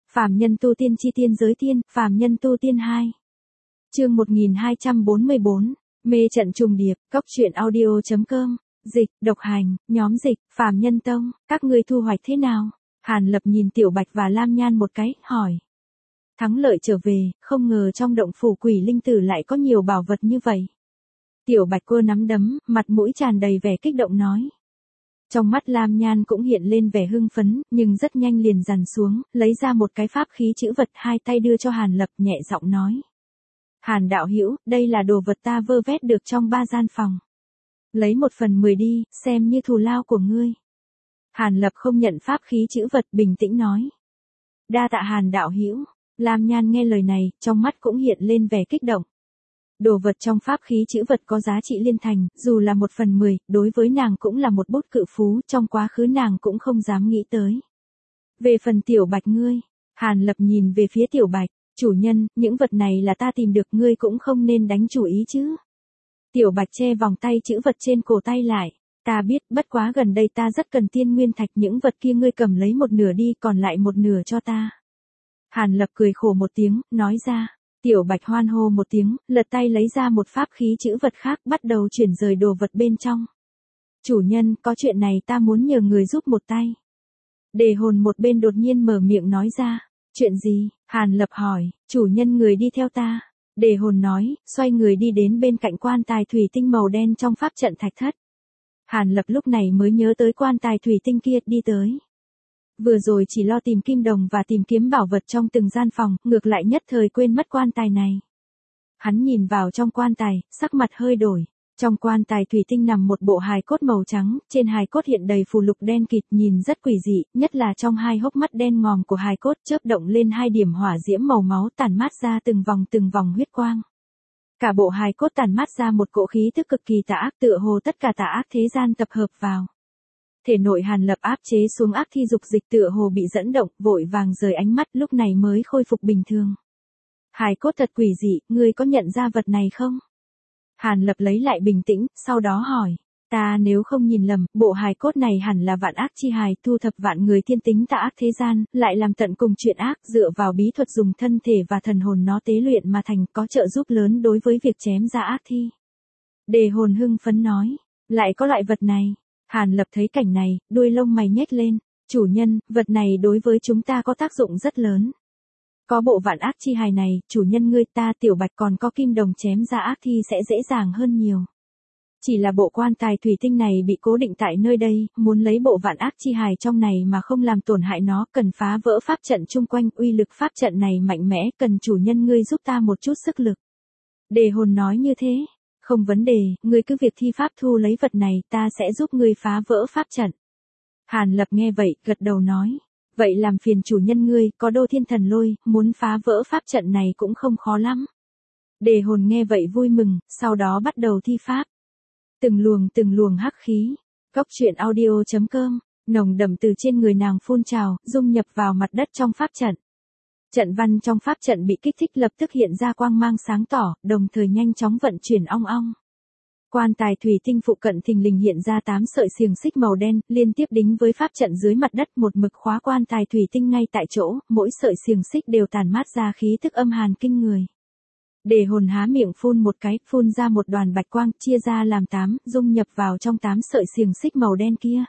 Phàm nhân tu tiên chi tiên giới tiên, phàm nhân tu tiên 2. Chương 1244, mê trận trùng điệp, cốc truyện audio.com, dịch, độc hành, nhóm dịch, phàm nhân tông, các ngươi thu hoạch thế nào? Hàn Lập nhìn Tiểu Bạch và Lam Nhan một cái, hỏi. Thắng lợi trở về, không ngờ trong động phủ quỷ linh tử lại có nhiều bảo vật như vậy. Tiểu Bạch cô nắm đấm, mặt mũi tràn đầy vẻ kích động nói. Trong mắt Lam Nhan cũng hiện lên vẻ hưng phấn, nhưng rất nhanh liền dằn xuống, lấy ra một cái pháp khí chữ vật, hai tay đưa cho Hàn Lập, nhẹ giọng nói. Hàn đạo hữu, đây là đồ vật ta vơ vét được trong 3 gian phòng. Lấy 1/10 đi, xem như thù lao của ngươi. Hàn Lập không nhận pháp khí chữ vật, bình tĩnh nói. Đa tạ Hàn đạo hữu. Lam Nhan nghe lời này, trong mắt cũng hiện lên vẻ kích động. Đồ vật trong pháp khí chữ vật có giá trị liên thành, dù là 1/10, đối với nàng cũng là một bút cự phú, trong quá khứ nàng cũng không dám nghĩ tới. Về phần Tiểu Bạch ngươi, Hàn Lập nhìn về phía Tiểu Bạch, chủ nhân, những vật này là ta tìm được, ngươi cũng không nên đánh chủ ý chứ. Tiểu Bạch che vòng tay chữ vật trên cổ tay lại, ta biết, bất quá gần đây ta rất cần tiên nguyên thạch, những vật kia ngươi cầm lấy 1/2 đi, còn lại 1/2 cho ta. Hàn Lập cười khổ một tiếng, nói ra. Tiểu Bạch hoan hô một tiếng, lật tay lấy ra một pháp khí chữ vật khác, bắt đầu chuyển rời đồ vật bên trong. Chủ nhân, có chuyện này ta muốn nhờ người giúp một tay. Đề hồn một bên đột nhiên mở miệng nói ra. Chuyện gì? Hàn Lập hỏi. Chủ nhân người đi theo ta. Đề hồn nói, xoay người đi đến bên cạnh quan tài thủy tinh màu đen trong pháp trận thạch thất. Hàn Lập lúc này mới nhớ tới quan tài thủy tinh kia, đi tới. Vừa rồi chỉ lo tìm kim đồng và tìm kiếm bảo vật trong từng gian phòng, ngược lại nhất thời quên mất quan tài này. Hắn nhìn vào trong quan tài, sắc mặt hơi đổi. Trong quan tài thủy tinh nằm một bộ hài cốt màu trắng, trên hài cốt hiện đầy phù lục đen kịt, nhìn rất quỷ dị, nhất là trong hai hốc mắt đen ngòm của hài cốt chớp động lên 2 điểm hỏa diễm màu máu, tản mát ra từng vòng huyết quang. Cả bộ hài cốt tản mát ra một cỗ khí tức cực kỳ tà ác, tựa hồ tất cả tà ác thế gian tập hợp vào. Thể nội Hàn Lập áp chế xuống ác thi dục dịch, tựa hồ bị dẫn động, vội vàng rời ánh mắt, lúc này mới khôi phục bình thường. Hài cốt thật quỷ dị, ngươi có nhận ra vật này không? Hàn Lập lấy lại bình tĩnh, sau đó hỏi. Ta nếu không nhìn lầm, bộ hài cốt này hẳn là vạn ác chi hài, thu thập vạn người thiên tính tà ác thế gian, lại làm tận cùng chuyện ác, dựa vào bí thuật dùng thân thể và thần hồn nó tế luyện mà thành, có trợ giúp lớn đối với việc chém ra ác thi. Đề hồn hưng phấn nói. Lại có loại vật này. Hàn Lập thấy cảnh này, đuôi lông mày nhếch lên. Chủ nhân, vật này đối với chúng ta có tác dụng rất lớn. Có bộ vạn ác chi hài này, chủ nhân ngươi, ta Tiểu Bạch còn có kim đồng chém ra ác thi sẽ dễ dàng hơn nhiều. Chỉ là bộ quan tài thủy tinh này bị cố định tại nơi đây, muốn lấy bộ vạn ác chi hài trong này mà không làm tổn hại nó, cần phá vỡ pháp trận chung quanh, uy lực pháp trận này mạnh mẽ, cần chủ nhân ngươi giúp ta một chút sức lực. Đề hồn nói như thế. Không vấn đề, ngươi cứ việc thi pháp thu lấy vật này, ta sẽ giúp ngươi phá vỡ pháp trận. Hàn Lập nghe vậy, gật đầu nói. Vậy làm phiền chủ nhân ngươi, có đô thiên thần lôi, muốn phá vỡ pháp trận này cũng không khó lắm. Đề hồn nghe vậy vui mừng, sau đó bắt đầu thi pháp. Từng luồng hắc khí. Cốc truyện audio.com, nồng đậm từ trên người nàng phun trào, dung nhập vào mặt đất trong pháp trận. Trận văn trong pháp trận bị kích thích lập tức hiện ra quang mang sáng tỏ, đồng thời nhanh chóng vận chuyển ong ong. Quan tài thủy tinh phụ cận thình lình hiện ra 8 sợi xiềng xích màu đen, liên tiếp đính với pháp trận dưới mặt đất, một mực khóa quan tài thủy tinh ngay tại chỗ, mỗi sợi xiềng xích đều tản mát ra khí tức âm hàn kinh người. Đề hồn há miệng phun một cái, phun ra một đoàn bạch quang, chia ra làm 8, dung nhập vào trong 8 sợi xiềng xích màu đen kia.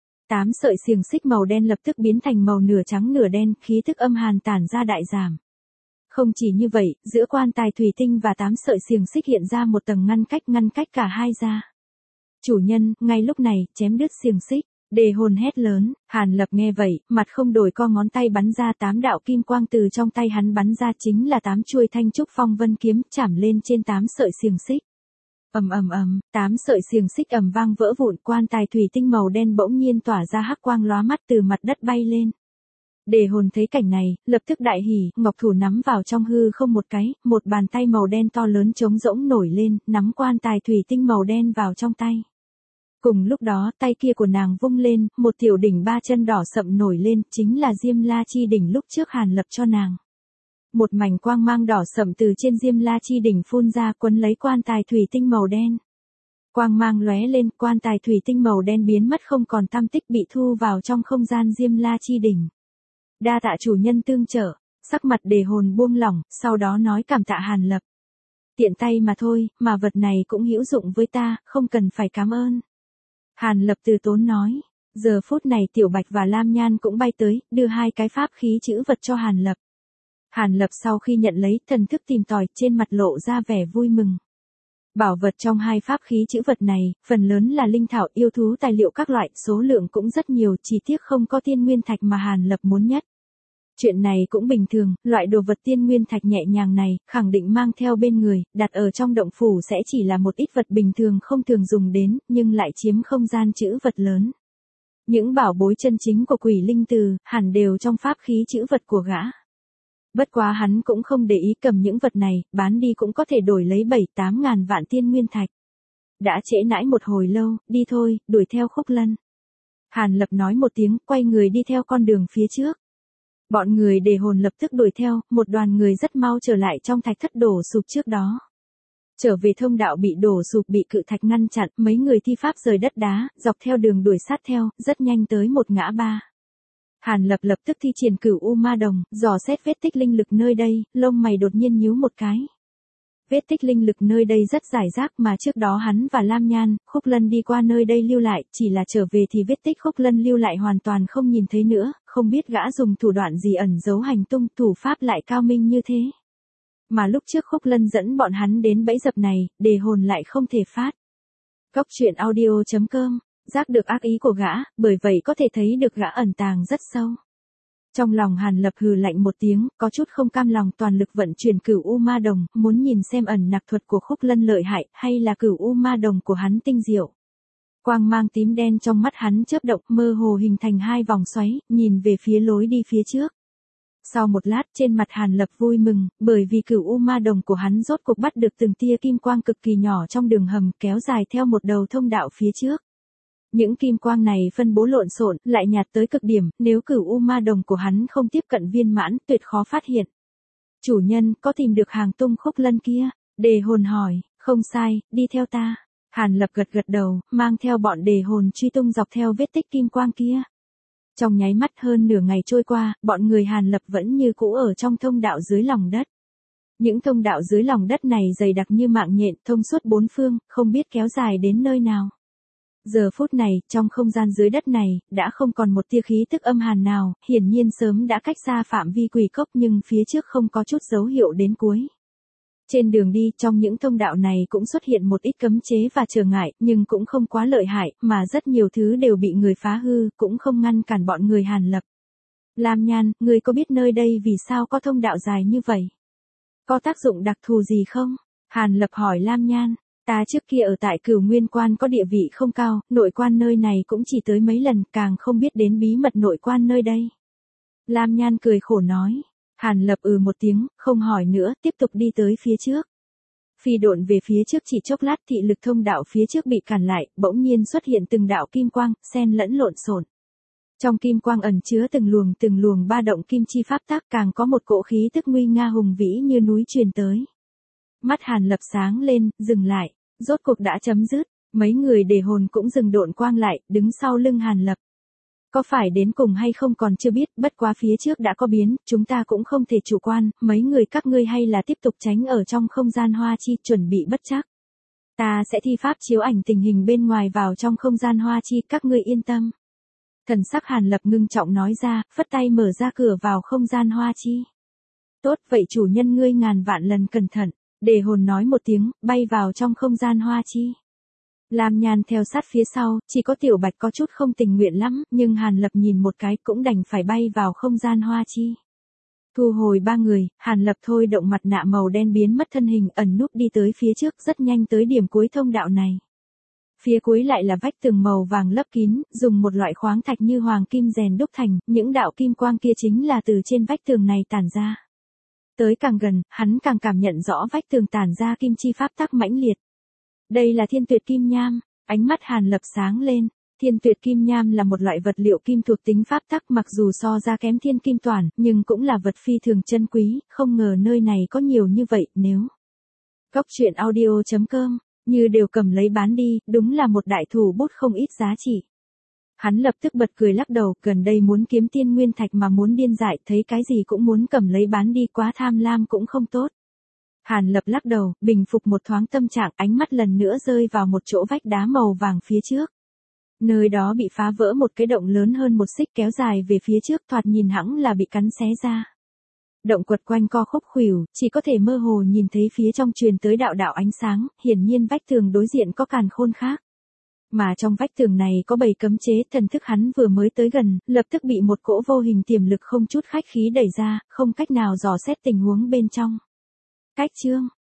8 sợi xiềng xích màu đen lập tức biến thành màu nửa trắng nửa đen, khí tức âm hàn tản ra đại giảm. Không chỉ như vậy, giữa quan tài thủy tinh và 8 sợi xiềng xích hiện ra một tầng ngăn cách cả hai ra. Chủ nhân, ngay lúc này, chém đứt xiềng xích. Đề hồn hét lớn. Hàn Lập nghe vậy, mặt không đổi, co ngón tay bắn ra 8 đạo kim quang, từ trong tay hắn bắn ra chính là 8 chuôi thanh trúc phong vân kiếm, chảm lên trên 8 sợi xiềng xích. Ầm ầm ầm, 8 sợi xiềng xích ầm vang vỡ vụn, quan tài thủy tinh màu đen bỗng nhiên tỏa ra hắc quang lóa mắt, từ mặt đất bay lên. Đề hồn thấy cảnh này, lập tức đại hỉ, ngọc thủ nắm vào trong hư không một cái, một bàn tay màu đen to lớn trống rỗng nổi lên, nắm quan tài thủy tinh màu đen vào trong tay. Cùng lúc đó, tay kia của nàng vung lên, một tiểu đỉnh 3 chân đỏ sậm nổi lên, chính là Diêm La Chi đỉnh lúc trước Hàn Lập cho nàng. Một mảnh quang mang đỏ sậm từ trên Diêm La Chi đỉnh phun ra, quấn lấy quan tài thủy tinh màu đen. Quang mang lóe lên, quan tài thủy tinh màu đen biến mất không còn tăm tích, bị thu vào trong không gian Diêm La Chi đỉnh. Đa tạ chủ nhân tương trợ. Sắc mặt Đề Hồn buông lỏng, sau đó nói cảm tạ Hàn Lập. Tiện tay mà thôi, mà vật này cũng hữu dụng với ta, không cần phải cảm ơn. Hàn Lập từ tốn nói. Giờ phút này Tiểu Bạch và Lam Nhan cũng bay tới, đưa hai cái pháp khí chữ vật cho Hàn Lập. Hàn Lập sau khi nhận lấy, thần thức tìm tòi, trên mặt lộ ra vẻ vui mừng. Bảo vật trong hai pháp khí chữ vật này, phần lớn là linh thảo, yêu thú, tài liệu các loại, số lượng cũng rất nhiều, chỉ tiếc không có tiên nguyên thạch mà Hàn Lập muốn nhất. Chuyện này cũng bình thường, loại đồ vật tiên nguyên thạch nhẹ nhàng này, khẳng định mang theo bên người, đặt ở trong động phủ sẽ chỉ là một ít vật bình thường không thường dùng đến, nhưng lại chiếm không gian chữ vật lớn. Những bảo bối chân chính của Quỷ Linh Từ, hẳn đều trong pháp khí chữ vật của gã. Bất quá hắn cũng không để ý, cầm những vật này, bán đi cũng có thể đổi lấy 7-8 ngàn vạn tiên nguyên thạch. Đã trễ nãi một hồi lâu, đi thôi, đuổi theo Khúc Lân. Hàn Lập nói một tiếng, quay người đi theo con đường phía trước. Bọn người Đề Hồn lập tức đuổi theo, một đoàn người rất mau trở lại trong thạch thất đổ sụp trước đó. Trở về thông đạo bị đổ sụp, bị cự thạch ngăn chặn, mấy người thi pháp rời đất đá, dọc theo đường đuổi sát theo, rất nhanh tới một ngã ba. Hàn Lập lập tức thi triển Cửu U Ma Đồng, dò xét vết tích linh lực nơi đây, lông mày đột nhiên nhíu một cái. Vết tích linh lực nơi đây rất rải rác, mà trước đó hắn và Lam Nhan, Khúc Lân đi qua nơi đây lưu lại, chỉ là trở về thì vết tích Khúc Lân lưu lại hoàn toàn không nhìn thấy nữa, không biết gã dùng thủ đoạn gì ẩn giấu hành tung, thủ pháp lại cao minh như thế. Mà lúc trước Khúc Lân dẫn bọn hắn đến bẫy dập này, Đề Hồn lại không thể phát. Góc truyện audio.com, giác được ác ý của gã, bởi vậy có thể thấy được gã ẩn tàng rất sâu. Trong lòng Hàn Lập hừ lạnh một tiếng, có chút không cam lòng, toàn lực vận chuyển Cửu U Ma Đồng, muốn nhìn xem ẩn nặc thuật của Khúc Lân lợi hại, hay là Cửu U Ma Đồng của hắn tinh diệu. Quang mang tím đen trong mắt hắn chớp động, mơ hồ hình thành hai vòng xoáy, nhìn về phía lối đi phía trước. Sau một lát, trên mặt Hàn Lập vui mừng, bởi vì Cửu U Ma Đồng của hắn rốt cuộc bắt được từng tia kim quang cực kỳ nhỏ trong đường hầm, kéo dài theo một đầu thông đạo phía trước. Những kim quang này phân bố lộn xộn, lại nhạt tới cực điểm, nếu Cửu U Ma Đồng của hắn không tiếp cận viên mãn, tuyệt khó phát hiện. Chủ nhân, có tìm được hàng tung Khúc Lân kia? Đề Hồn hỏi. Không sai, đi theo ta. Hàn Lập gật gật đầu, mang theo bọn Đề Hồn truy tung dọc theo vết tích kim quang kia. Trong nháy mắt hơn nửa ngày trôi qua, bọn người Hàn Lập vẫn như cũ ở trong thông đạo dưới lòng đất. Những thông đạo dưới lòng đất này dày đặc như mạng nhện, thông suốt bốn phương, không biết kéo dài đến nơi nào. Giờ phút này, trong không gian dưới đất này, đã không còn một tia khí tức âm hàn nào, hiển nhiên sớm đã cách xa phạm vi quỷ cốc, nhưng phía trước không có chút dấu hiệu đến cuối. Trên đường đi, trong những thông đạo này cũng xuất hiện một ít cấm chế và trở ngại, nhưng cũng không quá lợi hại, mà rất nhiều thứ đều bị người phá hư, cũng không ngăn cản bọn người Hàn Lập. Lam Nhan, người có biết nơi đây vì sao có thông đạo dài như vậy? Có tác dụng đặc thù gì không? Hàn Lập hỏi Lam Nhan. Ta trước kia ở tại Cửu Nguyên Quan có địa vị không cao, nội quan nơi này cũng chỉ tới mấy lần, càng không biết đến bí mật nội quan nơi đây. Lam Nhan cười khổ nói. Hàn Lập một tiếng, không hỏi nữa, tiếp tục đi tới phía trước. Phi độn về phía trước chỉ chốc lát, thị lực thông đạo phía trước bị cản lại, bỗng nhiên xuất hiện từng đạo kim quang, xen lẫn lộn xộn. Trong kim quang ẩn chứa từng luồng ba động kim chi pháp tác, càng có một cỗ khí tức nguy nga hùng vĩ như núi truyền tới. Mắt Hàn Lập sáng lên, dừng lại, rốt cuộc đã chấm dứt, mấy người Đề Hồn cũng dừng độn quang lại, đứng sau lưng Hàn Lập. Có phải đến cùng hay không còn chưa biết, bất quá phía trước đã có biến, chúng ta cũng không thể chủ quan, mấy người các ngươi hay là tiếp tục tránh ở trong không gian hoa chi, chuẩn bị bất trắc. Ta sẽ thi pháp chiếu ảnh tình hình bên ngoài vào trong không gian hoa chi, các ngươi yên tâm. Thần sắc Hàn Lập ngưng trọng nói ra, phất tay mở ra cửa vào không gian hoa chi. Tốt, vậy chủ nhân ngươi ngàn vạn lần cẩn thận. Đề Hồn nói một tiếng, bay vào trong không gian hoa chi. Lam Nhan theo sát phía sau, chỉ có Tiểu Bạch có chút không tình nguyện lắm, nhưng Hàn Lập nhìn một cái cũng đành phải bay vào không gian hoa chi. Thu hồi ba người, Hàn Lập thôi động mặt nạ màu đen biến mất thân hình, ẩn núp đi tới phía trước, rất nhanh tới điểm cuối thông đạo này. Phía cuối lại là vách tường màu vàng lấp kín, dùng một loại khoáng thạch như hoàng kim rèn đúc thành, những đạo kim quang kia chính là từ trên vách tường này tản ra. Tới càng gần, hắn càng cảm nhận rõ vách tường tản ra kim chi pháp tắc mãnh liệt. Đây là Thiên Tuyệt Kim Nham, ánh mắt Hàn Lập sáng lên. Thiên Tuyệt Kim Nham là một loại vật liệu kim thuộc tính pháp tắc, mặc dù so ra kém Thiên Kim Toản, nhưng cũng là vật phi thường chân quý, không ngờ nơi này có nhiều như vậy. Nếu Góc truyện audio.com như đều cầm lấy bán đi, đúng là một đại thủ bút không ít giá trị. Hắn lập tức bật cười lắc đầu, gần đây muốn kiếm tiên nguyên thạch mà muốn điên dại, thấy cái gì cũng muốn cầm lấy bán đi, quá tham lam cũng không tốt. Hàn Lập lắc đầu, bình phục một thoáng tâm trạng, ánh mắt lần nữa rơi vào một chỗ vách đá màu vàng phía trước. Nơi đó bị phá vỡ một cái động lớn hơn một xích kéo dài về phía trước, thoạt nhìn hẳn là bị cắn xé ra. Động quật quanh co khúc khuỷu, chỉ có thể mơ hồ nhìn thấy phía trong truyền tới đạo đạo ánh sáng, hiển nhiên vách tường đối diện có càn khôn khác. Mà trong vách tường này có bầy cấm chế, thần thức hắn vừa mới tới gần, lập tức bị một cỗ vô hình tiềm lực không chút khách khí đẩy ra, không cách nào dò xét tình huống bên trong. Cách chương